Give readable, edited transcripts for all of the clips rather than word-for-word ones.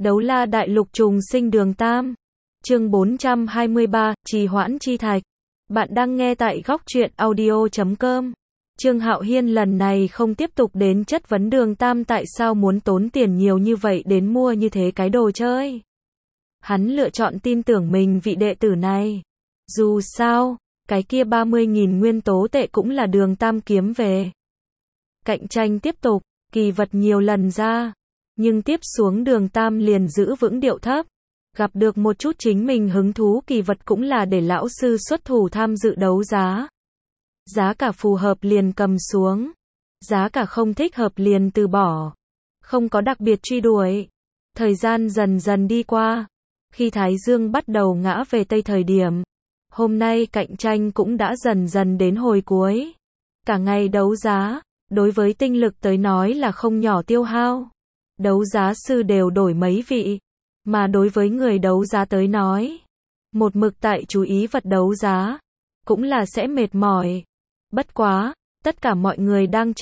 Đấu la đại lục trùng sinh đường Tam. Chương 423, trì hoãn chi thạch. Bạn đang nghe tại góc truyện audio.com. Trương Hạo Hiên lần này không tiếp tục đến chất vấn đường Tam tại sao muốn tốn tiền nhiều như vậy đến mua như thế cái đồ chơi. Hắn lựa chọn tin tưởng mình vị đệ tử này. Dù sao, cái kia 30.000 nguyên tố tệ cũng là đường Tam kiếm về. Cạnh tranh tiếp tục, kỳ vật nhiều lần ra. Nhưng tiếp xuống đường Tam liền giữ vững điệu thấp. Gặp được một chút chính mình hứng thú kỳ vật cũng là để lão sư xuất thủ tham dự đấu giá. Giá cả phù hợp liền cầm xuống. Giá cả không thích hợp liền từ bỏ. Không có đặc biệt truy đuổi. Thời gian dần dần đi qua. Khi Thái Dương bắt đầu ngã về tây thời điểm. Hôm nay cạnh tranh cũng đã dần dần đến hồi cuối. Cả ngày đấu giá, đối với tinh lực tới nói là không nhỏ tiêu hao. Đấu giá sư đều đổi mấy vị. Mà đối với người đấu giá tới nói, một mực tại chú ý vật đấu giá, cũng là sẽ mệt mỏi. Bất quá, tất cả mọi người đang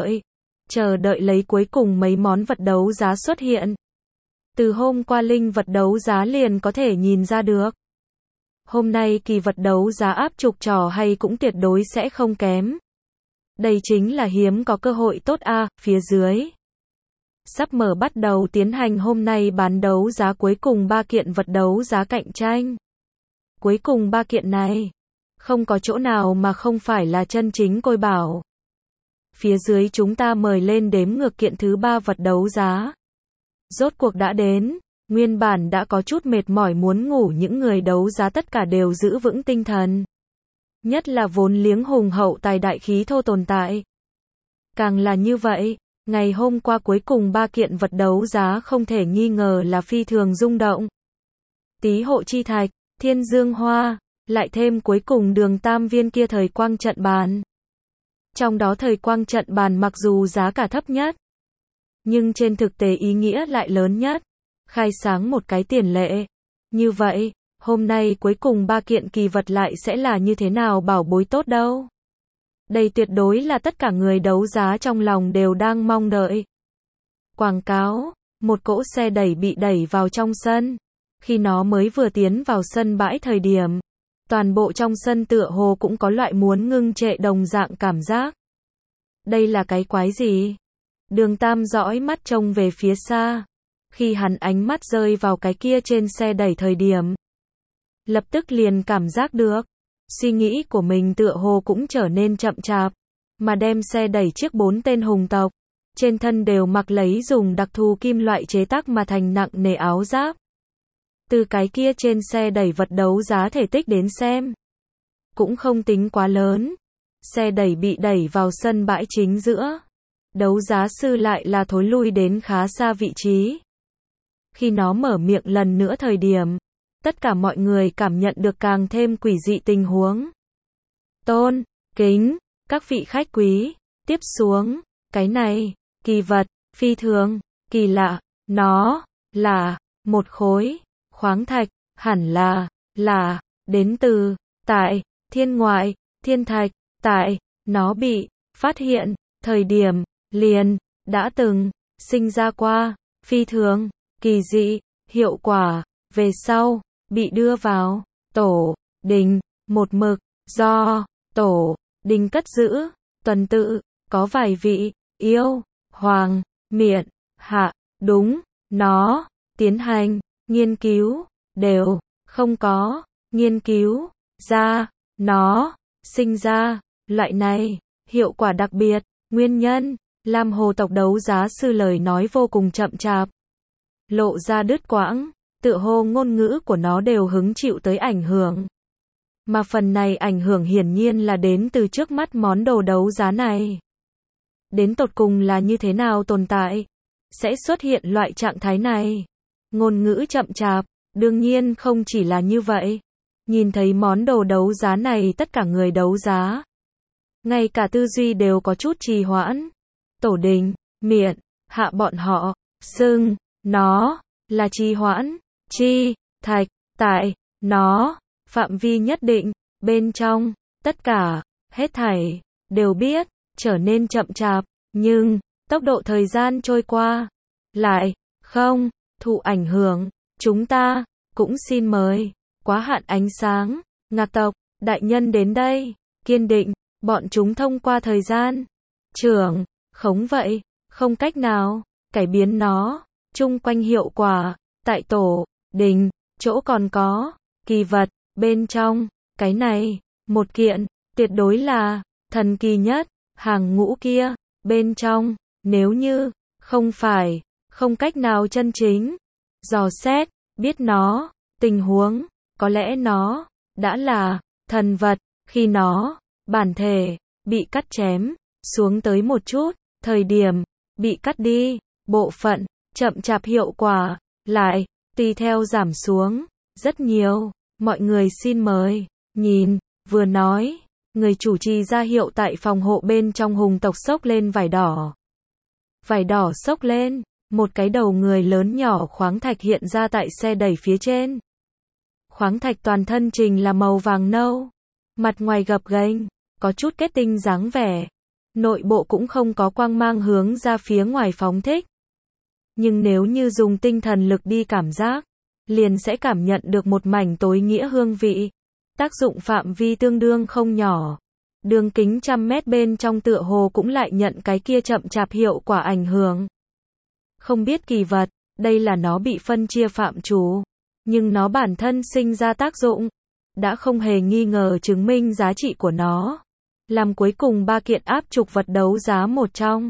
chờ đợi lấy cuối cùng mấy món vật đấu giá xuất hiện. Từ hôm qua linh vật đấu giá liền có thể nhìn ra được. Hôm nay kỳ vật đấu giá áp trục trò hay cũng tuyệt đối sẽ không kém. Đây chính là hiếm có cơ hội tốt a, phía dưới. Sắp mở bắt đầu tiến hành hôm nay bán đấu giá cuối cùng 3 kiện vật đấu giá cạnh tranh. Cuối cùng 3 kiện này, không có chỗ nào mà không phải là chân chính côi bảo. Phía dưới chúng ta mời lên đếm ngược kiện thứ 3 vật đấu giá. Rốt cuộc đã đến, nguyên bản đã có chút mệt mỏi muốn ngủ những người đấu giá tất cả đều giữ vững tinh thần. Nhất là vốn liếng hùng hậu tài đại khí thô tồn tại. Càng là như vậy. Ngày hôm qua cuối cùng 3 kiện vật đấu giá không thể nghi ngờ là phi thường rung động. Tý hộ chi thạch, thiên dương hoa, lại thêm cuối cùng đường Tam viên kia thời quang trận bàn. Trong đó thời quang trận bàn mặc dù giá cả thấp nhất, nhưng trên thực tế ý nghĩa lại lớn nhất. Khai sáng một cái tiền lệ. Như vậy, hôm nay cuối cùng 3 kiện kỳ vật lại sẽ là như thế nào bảo bối tốt đâu. Đây tuyệt đối là tất cả người đấu giá trong lòng đều đang mong đợi. Quảng cáo, một cỗ xe đẩy bị đẩy vào trong sân. Khi nó mới vừa tiến vào sân bãi thời điểm, toàn bộ trong sân tựa hồ cũng có loại muốn ngưng trệ đồng dạng cảm giác. Đây là cái quái gì? Đường Tam dõi mắt trông về phía xa. Khi hắn ánh mắt rơi vào cái kia trên xe đẩy thời điểm, lập tức liền cảm giác được. Suy nghĩ của mình tựa hồ cũng trở nên chậm chạp, mà đem xe đẩy chiếc 4 tên hùng tộc, trên thân đều mặc lấy dùng đặc thù kim loại chế tác mà thành nặng nề áo giáp. Từ cái kia trên xe đẩy vật đấu giá thể tích đến xem, cũng không tính quá lớn. Xe đẩy bị đẩy vào sân bãi chính giữa. Đấu giá sư lại là thối lui đến khá xa vị trí. Khi nó mở miệng lần nữa thời điểm, tất cả mọi người cảm nhận được càng thêm quỷ dị tình huống. Tôn kính, các vị khách quý, tiếp xuống, cái này, kỳ vật, phi thường, kỳ lạ, nó, là, một khối, khoáng thạch, hẳn là, đến từ, tại, thiên ngoại, thiên thạch, tại, nó bị, phát hiện, thời điểm, liền, đã từng, sinh ra qua, phi thường, kỳ dị, hiệu quả, về sau, bị đưa vào, tổ, đình, một mực, do, tổ, đình cất giữ, tuần tự, có vài vị, yêu, hoàng, miện, hạ, đúng, nó, tiến hành, nghiên cứu, đều, không có, nghiên cứu, ra, nó, sinh ra, loại này, hiệu quả đặc biệt, nguyên nhân, Lam Hồ tộc đấu giá sư lời nói vô cùng chậm chạp, lộ ra đứt quãng. Tựa hồ ngôn ngữ của nó đều hứng chịu tới ảnh hưởng. Mà phần này ảnh hưởng hiển nhiên là đến từ trước mắt món đồ đấu giá này. Đến tột cùng là như thế nào tồn tại? Sẽ xuất hiện loại trạng thái này. Ngôn ngữ chậm chạp, đương nhiên không chỉ là như vậy. Nhìn thấy món đồ đấu giá này tất cả người đấu giá. Ngay cả tư duy đều có chút trì hoãn. Tổ đình, miện, hạ bọn họ, xưng, nó, là trì hoãn. Chi, thạch, tại, nó, phạm vi nhất định, bên trong, tất cả, hết thảy, đều biết, trở nên chậm chạp, nhưng, tốc độ thời gian trôi qua, lại, không, thụ ảnh hưởng. Chúng ta cũng xin mời Quá Hạn Ánh Sáng, Ngạc tộc, đại nhân đến đây, kiên định, bọn chúng thông qua thời gian trưởng khống vậy, không cách nào cải biến nó. Chung quanh hiệu quả, tại tổ đình, chỗ còn có kỳ vật bên trong, cái này, một kiện, tuyệt đối là thần kỳ nhất, hàng ngũ kia, bên trong, nếu như không phải, không cách nào chân chính dò xét, biết nó, tình huống, có lẽ nó đã là thần vật, khi nó bản thể bị cắt chém xuống tới một chút, thời điểm bị cắt đi, bộ phận chậm chạp hiệu quả lại tùy theo giảm xuống rất nhiều. Mọi người xin mời nhìn. Vừa nói, người chủ trì ra hiệu tại phòng hộ bên trong hùng tộc xốc lên vải đỏ. Vải đỏ xốc lên, một cái đầu người lớn nhỏ khoáng thạch hiện ra tại xe đẩy phía trên. Khoáng thạch toàn thân trình là màu vàng nâu, mặt ngoài gập ghềnh, có chút kết tinh dáng vẻ. Nội bộ cũng không có quang mang hướng ra phía ngoài phóng thích. Nhưng nếu như dùng tinh thần lực đi cảm giác, liền sẽ cảm nhận được một mảnh tối nghĩa hương vị. Tác dụng phạm vi tương đương không nhỏ. Đường kính 100 mét bên trong tựa hồ cũng lại nhận cái kia chậm chạp hiệu quả ảnh hưởng. Không biết kỳ vật, đây là nó bị phân chia phạm trù. Nhưng nó bản thân sinh ra tác dụng. Đã không hề nghi ngờ chứng minh giá trị của nó. Làm cuối cùng 3 kiện áp trục vật đấu giá một trong.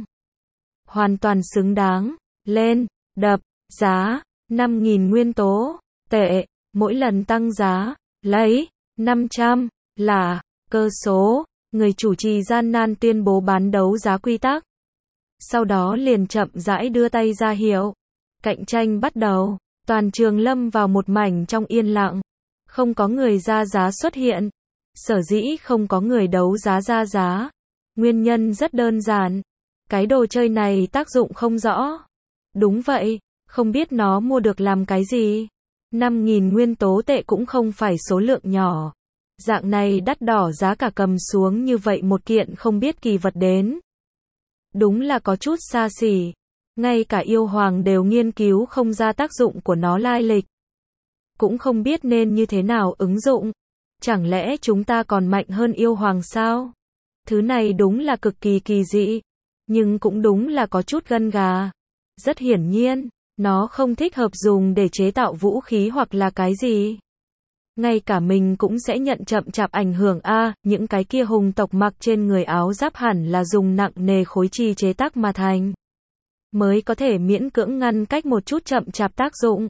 Hoàn toàn xứng đáng. Lên, đập, giá, 5.000 nguyên tố, tệ, mỗi lần tăng giá, lấy, 500, là, cơ số, người chủ trì gian nan tuyên bố bán đấu giá quy tắc. Sau đó liền chậm rãi đưa tay ra hiệu. Cạnh tranh bắt đầu, toàn trường lâm vào một mảnh trong yên lặng. Không có người ra giá xuất hiện. Sở dĩ không có người đấu giá ra giá. Nguyên nhân rất đơn giản. Cái đồ chơi này tác dụng không rõ. Đúng vậy, không biết nó mua được làm cái gì. 5.000 nguyên tố tệ cũng không phải số lượng nhỏ. Dạng này đắt đỏ giá cả cầm xuống như vậy một kiện không biết kỳ vật đến. Đúng là có chút xa xỉ. Ngay cả yêu hoàng đều nghiên cứu không ra tác dụng của nó lai lịch. Cũng không biết nên như thế nào ứng dụng. Chẳng lẽ chúng ta còn mạnh hơn yêu hoàng sao? Thứ này đúng là cực kỳ kỳ dị. Nhưng cũng đúng là có chút gân gà. Rất hiển nhiên, nó không thích hợp dùng để chế tạo vũ khí hoặc là cái gì. Ngay cả mình cũng sẽ nhận chậm chạp ảnh hưởng những cái kia hùng tộc mặc trên người áo giáp hẳn là dùng nặng nề khối trì chế tác mà thành. Mới có thể miễn cưỡng ngăn cách một chút chậm chạp tác dụng.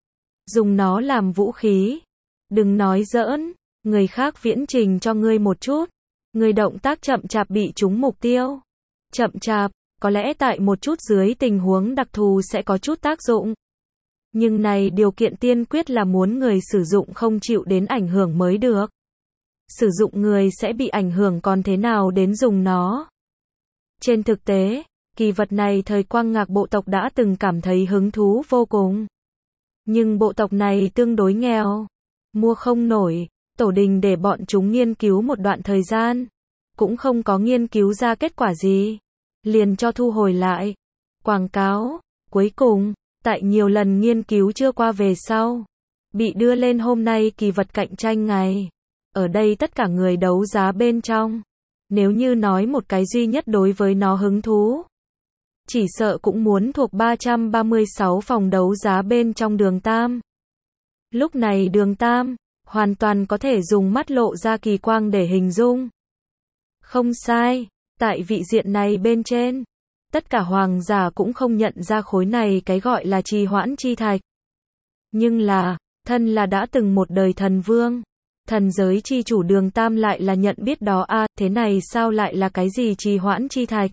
Dùng nó làm vũ khí. Đừng nói giỡn, người khác viễn trình cho ngươi một chút. Người động tác chậm chạp bị trúng mục tiêu. Chậm chạp, có lẽ tại một chút dưới tình huống đặc thù sẽ có chút tác dụng. Nhưng này điều kiện tiên quyết là muốn người sử dụng không chịu đến ảnh hưởng mới được. Sử dụng người sẽ bị ảnh hưởng còn thế nào đến dùng nó. Trên thực tế, kỳ vật này thời Quang Ngạc bộ tộc đã từng cảm thấy hứng thú vô cùng. Nhưng bộ tộc này tương đối nghèo. Mua không nổi, tổ đình để bọn chúng nghiên cứu một đoạn thời gian. Cũng không có nghiên cứu ra kết quả gì. Liền cho thu hồi lại. Quảng cáo, cuối cùng, tại nhiều lần nghiên cứu chưa qua về sau. Bị đưa lên hôm nay kỳ vật cạnh tranh ngày. Ở đây tất cả người đấu giá bên trong. Nếu như nói một cái duy nhất đối với nó hứng thú. Chỉ sợ cũng muốn thuộc 336 phòng đấu giá bên trong đường Tam. Lúc này đường Tam, hoàn toàn có thể dùng mắt lộ ra kỳ quang để hình dung. Không sai, tại vị diện này bên trên. Tất cả hoàng giả cũng không nhận ra khối này cái gọi là trì hoãn chi thạch. Nhưng là, thân là đã từng một đời thần vương. Thần giới chi chủ đường Tam lại là nhận biết đó thế này sao lại là cái gì trì hoãn chi thạch?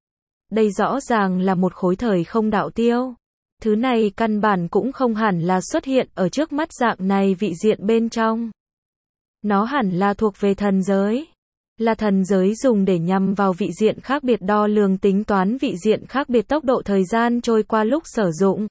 Đây rõ ràng là một khối thời không đạo tiêu. Thứ này căn bản cũng không hẳn là xuất hiện ở trước mắt dạng này vị diện bên trong. Nó hẳn là thuộc về thần giới. Là thần giới dùng để nhằm vào vị diện khác biệt đo lường tính toán vị diện khác biệt tốc độ thời gian trôi qua lúc sử dụng.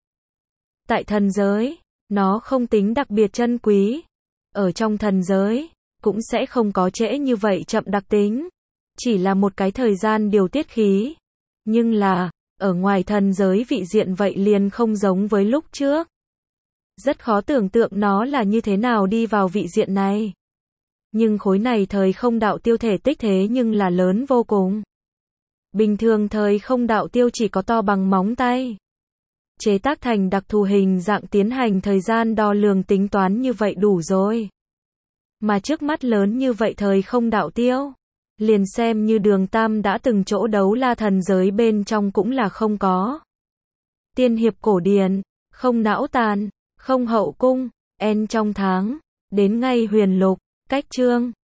Tại thần giới, nó không tính đặc biệt chân quý. Ở trong thần giới, cũng sẽ không có trễ như vậy chậm đặc tính. Chỉ là một cái thời gian điều tiết khí. Nhưng là, ở ngoài thần giới vị diện vậy liền không giống với lúc trước. Rất khó tưởng tượng nó là như thế nào đi vào vị diện này. Nhưng khối này thời không đạo tiêu thể tích thế nhưng là lớn vô cùng. Bình thường thời không đạo tiêu chỉ có to bằng móng tay. Chế tác thành đặc thù hình dạng tiến hành thời gian đo lường tính toán như vậy đủ rồi. Mà trước mắt lớn như vậy thời không đạo tiêu. Liền xem như Đường Tam đã từng chỗ đấu la thần giới bên trong cũng là không có. Tiên hiệp cổ điển, không não tàn, không hậu cung, en trong tháng, đến ngay huyền lục, cách chương.